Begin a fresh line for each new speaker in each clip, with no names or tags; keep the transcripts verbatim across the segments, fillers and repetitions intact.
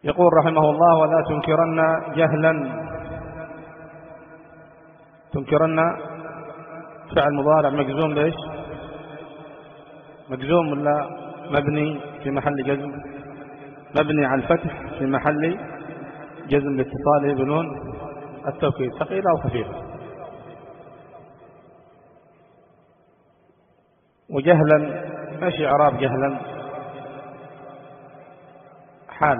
يقول رحمه الله: ولا تنكرن جهلا. تنكرن فعل مضارع مجزوم بإيش؟ مجزوم ولا مبني في محل جزم؟ مبني على الفتح في محل جزم لاتصاله بنون التوكيد، ثقيلة أو خفيفة. وجهلا ماشي إعراب جهلا؟ حال.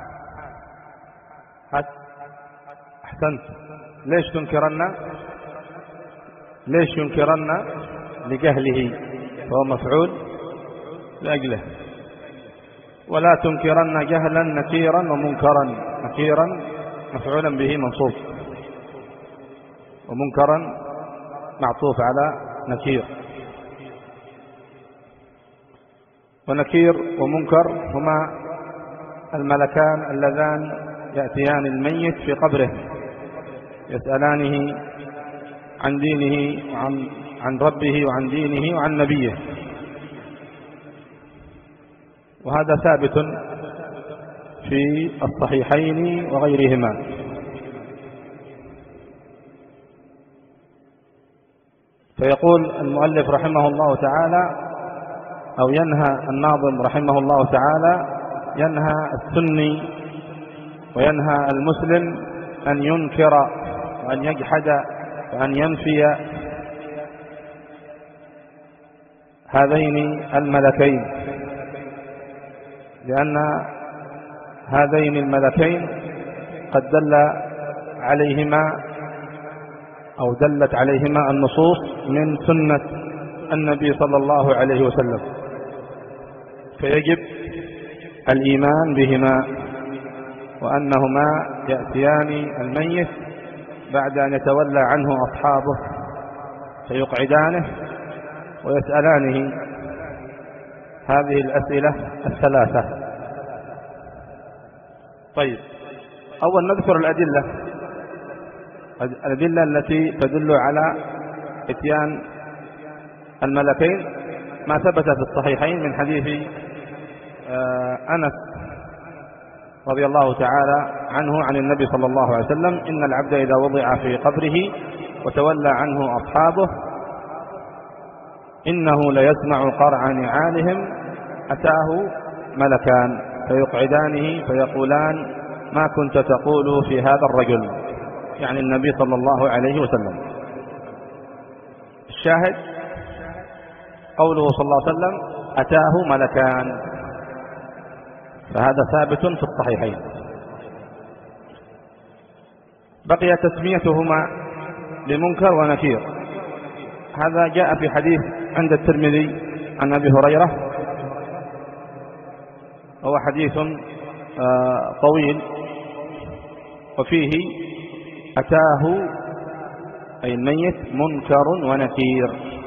أحسنت. ليش تنكرن؟ ليش ينكرن؟ لجهله، فهو مفعول لأجله. ولا تنكرن جهلا نكيرا ومنكرا. نكيرا مفعولا به منصوب، ومنكرا معطوف على نكير. ونكير ومنكر هما الملكان اللذان يأتيان الميت في قبره يسألانه عن دينه وعن عن ربه وعن دينه وعن نبيه، وهذا ثابت في الصحيحين وغيرهما. فيقول المؤلف رحمه الله تعالى، أو ينهى الناظم رحمه الله تعالى، ينهى السني وينهى المسلم أن ينكر وأن يجحد وأن ينفي هذين الملكين، لأن هذين الملكين قد دل عليهما أو دلت عليهما النصوص من سنة النبي صلى الله عليه وسلم، فيجب الإيمان بهما، وأنهما يأتيان الميت بعد أن يتولى عنه أصحابه فيقعدانه ويسألانه هذه الأسئلة الثلاثة. طيب، أول نذكر الأدلة الأدلة التي تدل على إتيان الملكين، ما ثبت في الصحيحين من حديث أنس رضي الله تعالى عنه عن النبي صلى الله عليه وسلم: إن العبد إذا وضع في قبره وتولى عنه أصحابه إنه ليسمع قرع نعالهم أتاه ملكان فيقعدانه فيقولان: ما كنت تقول في هذا الرجل، يعني النبي صلى الله عليه وسلم. الشاهد قوله صلى الله عليه وسلم: أتاه ملكان، فهذا ثابت في الصحيحين. بقي تسميتهما بمنكر ونكير. هذا جاء في حديث عند الترمذي عن أبي هريرة، هو حديث طويل، وفيه أتاه أي الميت منكر ونكير.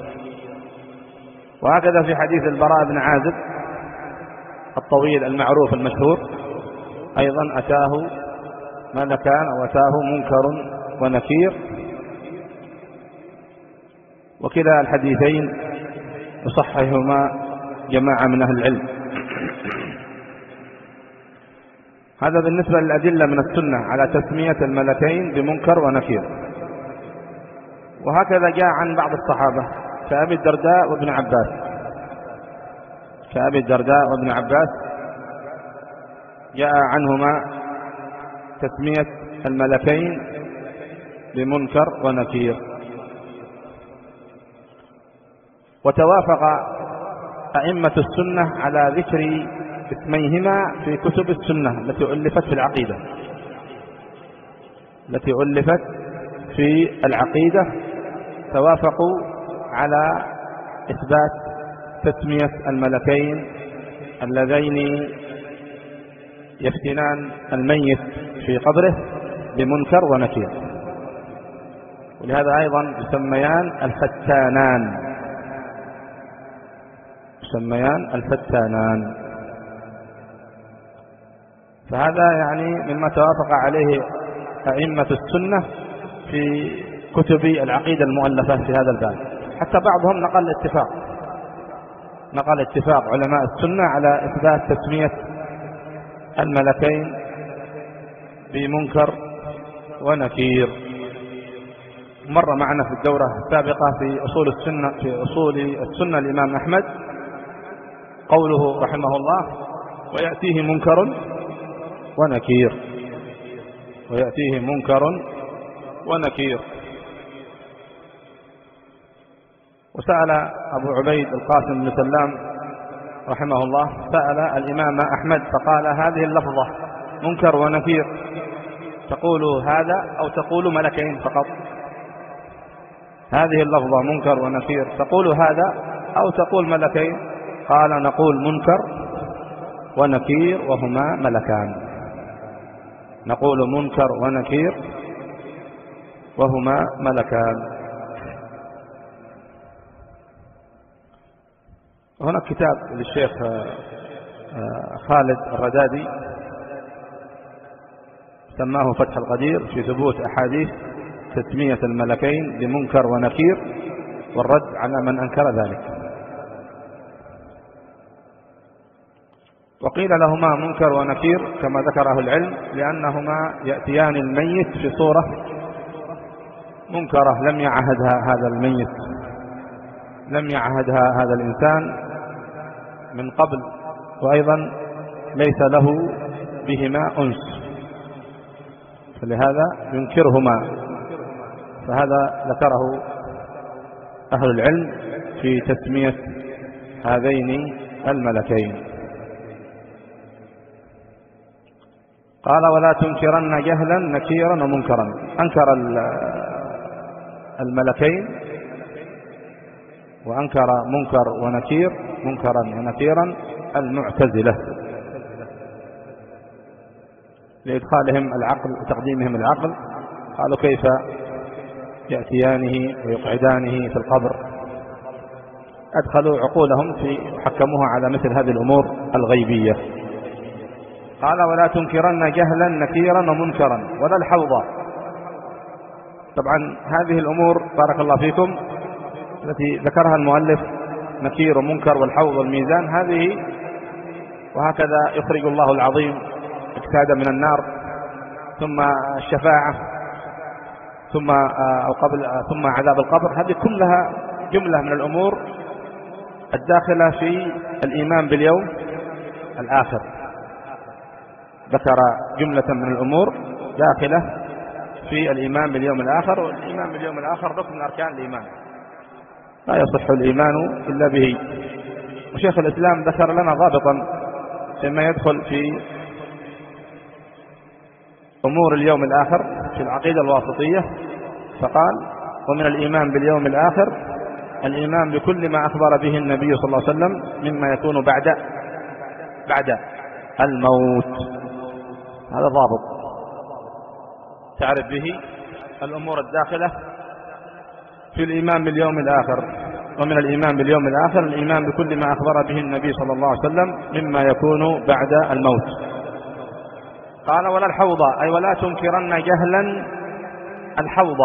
وهكذا في حديث البراء بن عازب الطويل المعروف المشهور أيضا أتاه ملكان أو أتاه منكر ونكير، وكلا الحديثين يصححهما جماعة من أهل العلم. هذا بالنسبة للأدلة من السنة على تسمية الملكين بمنكر ونكير. وهكذا جاء عن بعض الصحابة كأبي الدرداء وابن عباس كأبي الدرداء وابن عباس جاء عنهما تسمية الملكين بمنكر ونكير. وتوافق أئمة السنة على ذكر اسميهما في كتب السنة التي ألفت في العقيدة التي ألفت في العقيدة توافقوا على إثبات تسمية الملكين اللذين يفتنان الميت في قبره بمنكر ونكير. ولهذا أيضا يسميان الفتانان يسميان الفتانان فهذا يعني مما توافق عليه أئمة السنة في كتب العقيدة المؤلفة في هذا الباب. حتى بعضهم نقل اتفاق نقل اتفاق علماء السنة على إثبات تسمية الملكين بمنكر ونكير. مر معنا في الدورة السابقة في أصول السنة في أصول السنة الإمام أحمد قوله رحمه الله: ويأتيه منكر ونكير، ويأتيه منكر ونكير. وسأل أبو عبيد القاسم بن سلام رحمه الله سأل الإمام أحمد فقال: هذه اللفظة منكر ونكير تقول هذا أو تقول ملكين فقط؟ هذه اللفظة منكر ونكير تقول هذا أو تقول ملكين؟ قال: نقول منكر ونكير وهما ملكان. نقول منكر ونكير وهما ملكان. هناك كتاب للشيخ خالد الردادي سماه فتح القدير في ثبوت أحاديث تسمية الملكين بمنكر ونكير والرد على من أنكر ذلك. وقيل لهما منكر ونكير كما ذكره العلم لأنهما يأتيان الميت في صورة منكرة لم يعهدها هذا الميت، لم يعهدها هذا الإنسان من قبل، وأيضا ليس له بهما أنس، فلهذا ينكرهما. فهذا ذكره أهل العلم في تسمية هذين الملكين. قال: ولا تنكرن جهلا نكيرا ومنكرا. أنكر الملكين وأنكر منكر ونكير منكرا ونكيرا المعتزلة لإدخالهم العقل وتقديمهم العقل. قالوا: كيف يأتيانه ويقعدانه في القبر؟ أدخلوا عقولهم في حكموها على مثل هذه الأمور الغيبية. قال: ولا تنكرن جهلا نكيرا ومنكرا ولا الحوض. طبعا هذه الأمور بارك الله فيكم التي ذكرها المؤلف نكير ومنكر والحوض والميزان، هذه وهكذا يخرج الله العظيم اجتهاد من النار، ثم الشفاعة، ثم أو قبل ثم عذاب القبر. هذه كلها جملة من الأمور الداخلة في الإيمان باليوم الآخر. ذكر جملة من الأمور داخلة في الإيمان باليوم الآخر، والإيمان باليوم الآخر ركن من أركان الإيمان لا يصح الإيمان إلا به. وشيخ الإسلام ذكر لنا ضابطا فيما يدخل في أمور اليوم الآخر في العقيدة الواسطية، فقال: ومن الإيمان باليوم الآخر الإيمان بكل ما أخبر به النبي صلى الله عليه وسلم مما يكون بعد بعد الموت. هذا ضابط تعرف به الأمور الداخلة في الإيمان باليوم الآخر. ومن الإيمان باليوم الآخر الإيمان بكل ما أخبر به النبي صلى الله عليه وسلم مما يكون بعد الموت. قال: ولا الحوض، أي ولا تنكرن جهلا الحوض،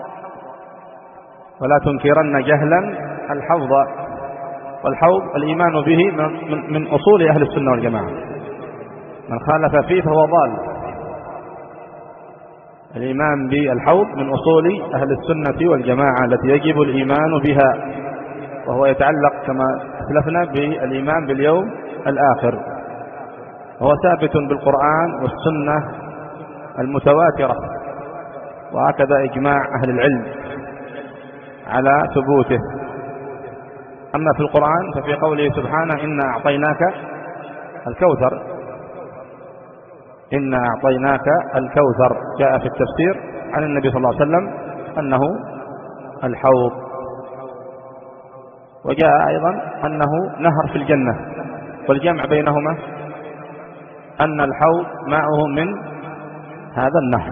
ولا تنكرن جهلا الحوض. والحوض الإيمان به من, من أصول أهل السنة والجماعة، من خالف فيه فهو ضال. الإيمان بالحوض من أصول أهل السنة والجماعة التي يجب الإيمان بها، وهو يتعلق كما أسلفنا بالإيمان باليوم الآخر، وهو ثابت بالقرآن والسنة المتواترة، وهكذا إجماع أهل العلم على ثبوته. أما في القرآن ففي قوله سبحانه: إنا أعطيناك الكوثر، إنا أعطيناك الكوثر، جاء في التفسير عن النبي صلى الله عليه وسلم أنه الحوض، وجاء أيضا أنه نهر في الجنة، والجمع بينهما أن الحوض ماءه من هذا النهر،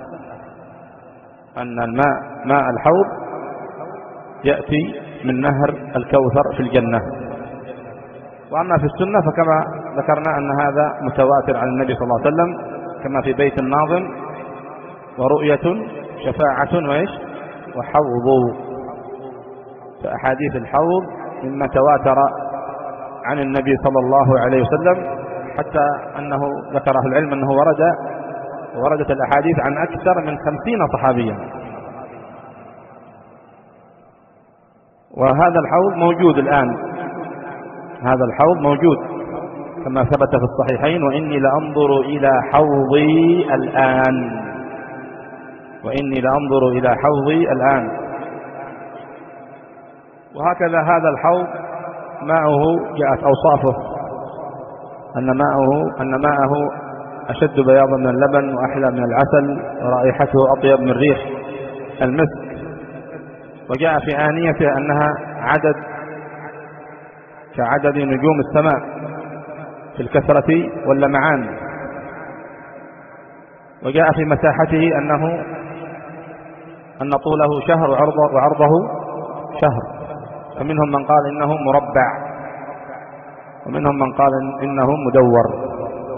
أن الماء ماء الحوض يأتي من نهر الكوثر في الجنة. وأما في السنة فكما ذكرنا أن هذا متواتر عن النبي صلى الله عليه وسلم، كما في بيت الناظم: ورؤية شفاعة وإيش وحوض. فأحاديث الحوض مما تواتر عن النبي صلى الله عليه وسلم، حتى أنه ذكره العلم أنه ورد وردت الأحاديث عن أكثر من خمسين صحابيا. وهذا الحوض موجود الآن، هذا الحوض موجود كما ثبت في الصحيحين: وإني لأنظر إلى حوضي الآن، وإني لأنظر إلى حوضي الآن. وهكذا هذا الحوض ماءه جاءت أوصافه أن ماءه أن ماءه أشد بياضا من اللبن وأحلى من العسل ورائحته أطيب من ريح المسك. وجاء في آنيته أنها عدد كعدد نجوم السماء في الكثرة واللمعان. وجاء في مساحته أنه أن طوله شهر وعرضه, وعرضه شهر. فمنهم من قال إنه مربع، ومنهم من قال إنه مدور.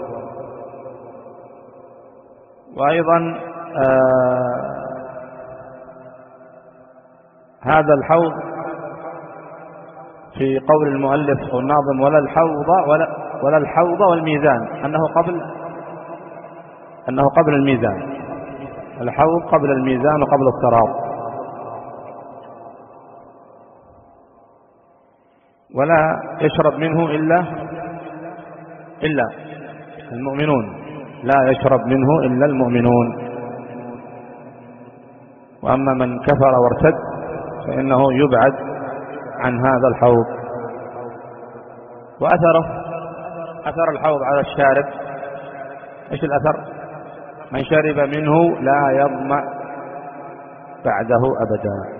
وأيضا آه هذا الحوض في قول المؤلف أو الناظم: ولا الحوض ولا, ولا الحوض والميزان، أنه قبل أنه قبل الميزان. الحوض قبل الميزان وقبل الصراط. ولا يشرب منه إلا إلا المؤمنون، لا يشرب منه إلا المؤمنون. وأما من كفر وارتد فإنه يبعد عن هذا الحوض. وأثره أثر الحوض على الشارب: إيش الأثر؟ من شرب منه لا يظمأ بعده أبدا.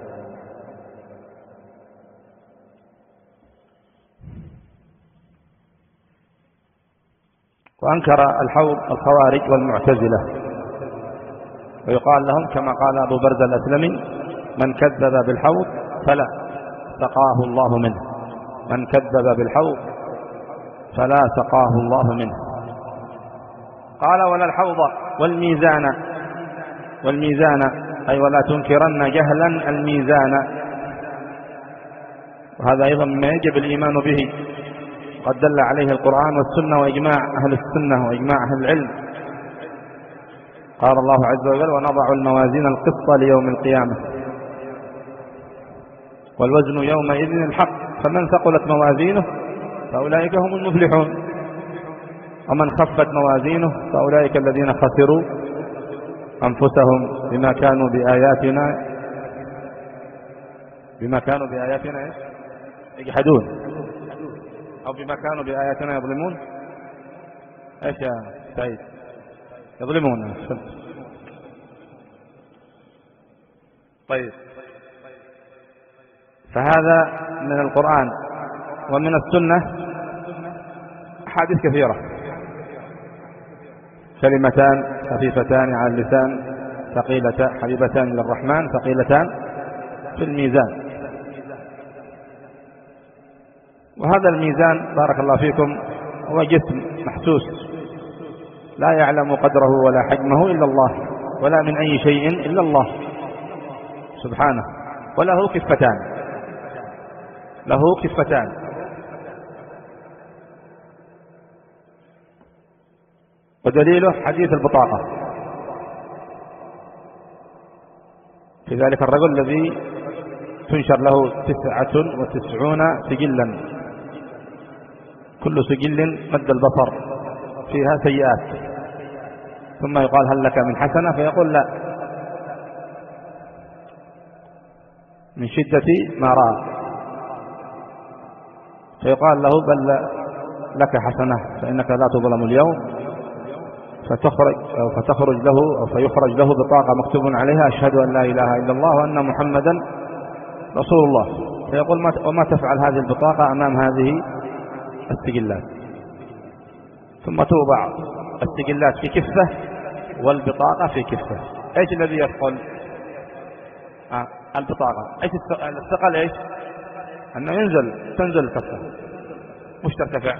وأنكر الحوض الخوارج والمعتزلة، ويقال لهم كما قال أبو برزة الأسلمي: من كذب بالحوض فلا سقاه الله منه، من كذب بالحوض فلا سقاه الله منه. قال: ولا الحوض والميزان، والميزان أي ولا تنكرن جهلا الميزان. وهذا أيضا مما يجب الإيمان به، قد دل عليه القرآن والسنة وإجماع أهل السنة وإجماع أهل العلم. قال الله عز وجل: ونضع الموازين القسط ليوم القيامة والوزن يومئذ الحق فمن ثقلت موازينه فأولئك هم المفلحون ومن خفت موازينه فأولئك الذين خسروا أنفسهم بما كانوا بآياتنا بما كانوا بآياتنا يجحدون أو بما كانوا بآياتنا يظلمون. إيش يا سعيد؟ يظلمون. طيب، فهذا من القرآن. ومن السنة أحاديث كثيرة: كلمتان خفيفتان على اللسان ثقيلتان حبيبتان للرحمن ثقيلتان في الميزان. وهذا الميزان بارك الله فيكم هو جسم محسوس لا يعلم قدره ولا حجمه إلا الله، ولا من أي شيء إلا الله سبحانه. وله كفتان، له كفتان. ودليله حديث البطاقة في ذلك الرجل الذي تنشر له تسعة وتسعون سجلا، كل سجل مد البصر فيها سيئات، ثم يقال: هل لك من حسنة؟ فيقول: لا، من شدة ما رأى. فيقال له: بل لك حسنة فإنك لا تظلم اليوم. فتخرج أو فتخرج له أو فيخرج له بطاقة مكتوب عليها: أشهد أن لا إله إلا الله وأن محمدا رسول الله. فيقول: وما تفعل هذه البطاقة أمام هذه السجلات؟ ثم توضع السجلات في كفة والبطاقة في كفة. ايش الذي يثقل؟ آه البطاقة. ايش الثقل؟ ايش؟ انه ينزل تنزل الكفة مش ترتفع.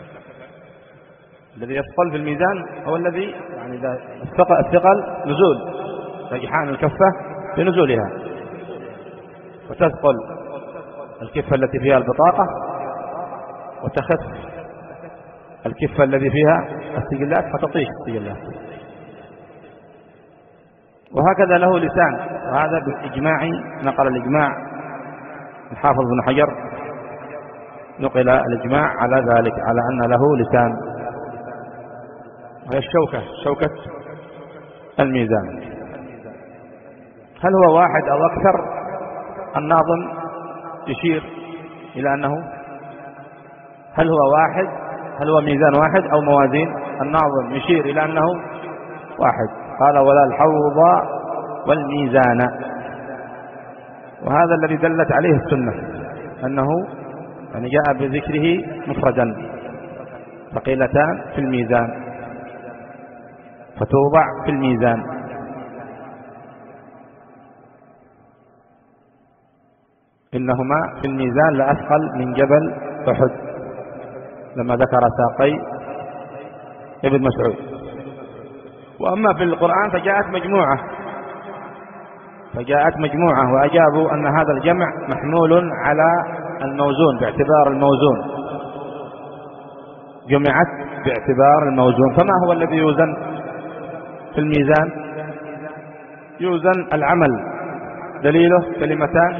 الذي يثقل في الميزان هو الذي يعني اذا الثقل, الثقل نزول رجحان الكفة بنزولها، وتثقل الكفة التي فيها البطاقة وتخف الكفة الذي فيها السجلات فتطيش السجلات. وهكذا له لسان، وهذا بالإجماع، نقل الإجماع الحافظ بن حجر، نقل الإجماع على ذلك، على أن له لسان، وهي الشوكة، شوكة الميزان. هل هو واحد أو أكثر؟ الناظم يشير إلى أنه هل هو واحد، هل هو ميزان واحد أو موازين؟ الناظم يشير إلى أنه واحد، قال ولا الحوض والميزان، وهذا الذي دلت عليه السنة، أنه يعني جاء بذكره مفردا، ثقيلتان في الميزان فتوضع في الميزان. إنهما في الميزان لأثقل من جبل أحد، لما ذكر ساقي ابن مسعود. وأما في القرآن فجاءت مجموعة فجاءت مجموعة وأجابوا أن هذا الجمع محمول على الموزون باعتبار الموزون، جمعت باعتبار الموزون. فما هو الذي يوزن في الميزان؟ يوزن العمل، دليله كلمتان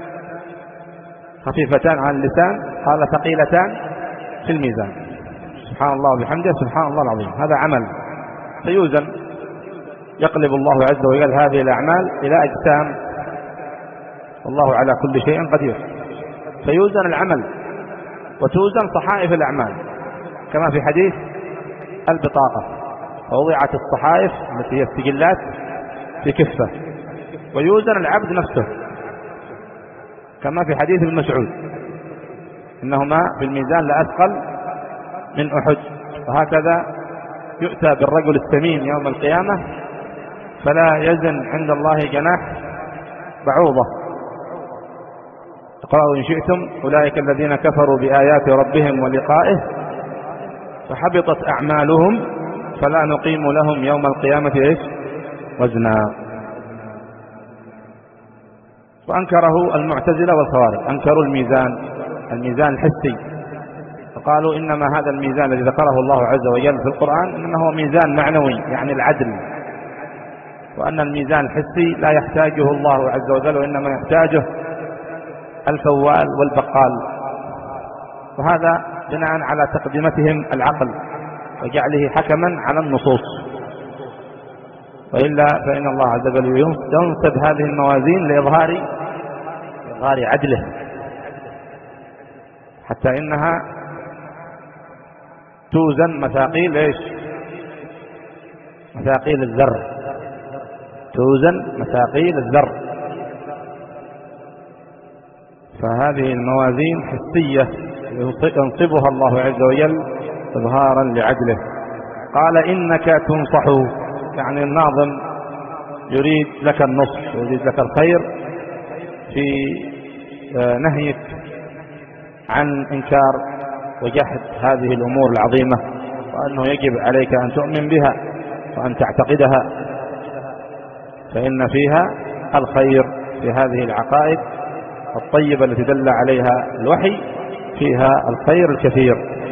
خفيفتان على اللسان، قال ثقيلتان في الميزان، سبحان الله وبحمده سبحان الله العظيم، هذا عمل فيوزن. يقلب الله عز وجل هذه الأعمال إلى أجسام، والله على كل شيء قدير، فيوزن العمل وتوزن صحائف الأعمال، كما في حديث البطاقة، ووضعت الصحائف التي هي السجلات في كفة، ويوزن العبد نفسه، كما في حديث ابن مسعود إنهما في الميزان لأثقل من أحد. وهكذا يؤتى بالرجل السمين يوم القيامة فلا يزن عند الله جناح بعوضة. اقرأوا إن شئتم أولئك الذين كفروا بآيات ربهم ولقائه فحبطت أعمالهم فلا نقيم لهم يوم القيامة إيش وزنا. وأنكره المعتزلة والخوارج، أنكروا الميزان، الميزان الحسي، فقالوا إنما هذا الميزان الذي ذكره الله عز وجل في القرآن إنما هو ميزان معنوي، يعني العدل، وأن الميزان الحسي لا يحتاجه الله عز وجل، وإنما يحتاجه الفوال والبقال. وهذا بناء على تقدمتهم العقل وجعله حكما على النصوص، وإلا فإن الله عز وجل ينصب هذه الموازين لإظهار إظهار عدله، حتى إنها توزن مثاقيل إيش؟ مثاقيل الذر، توزن مثاقيل الذر. فهذه الموازين حسية ينصبها الله عز وجل إظهارا لعدله. قال إنك تنصح، يعني الناظم يريد لك النصح، يريد لك الخير في نهيك عن إنكار وجحد هذه الأمور العظيمة، وأنه يجب عليك أن تؤمن بها وأن تعتقدها، فإن فيها الخير، في هذه العقائد الطيبة التي دل عليها الوحي فيها الخير الكثير.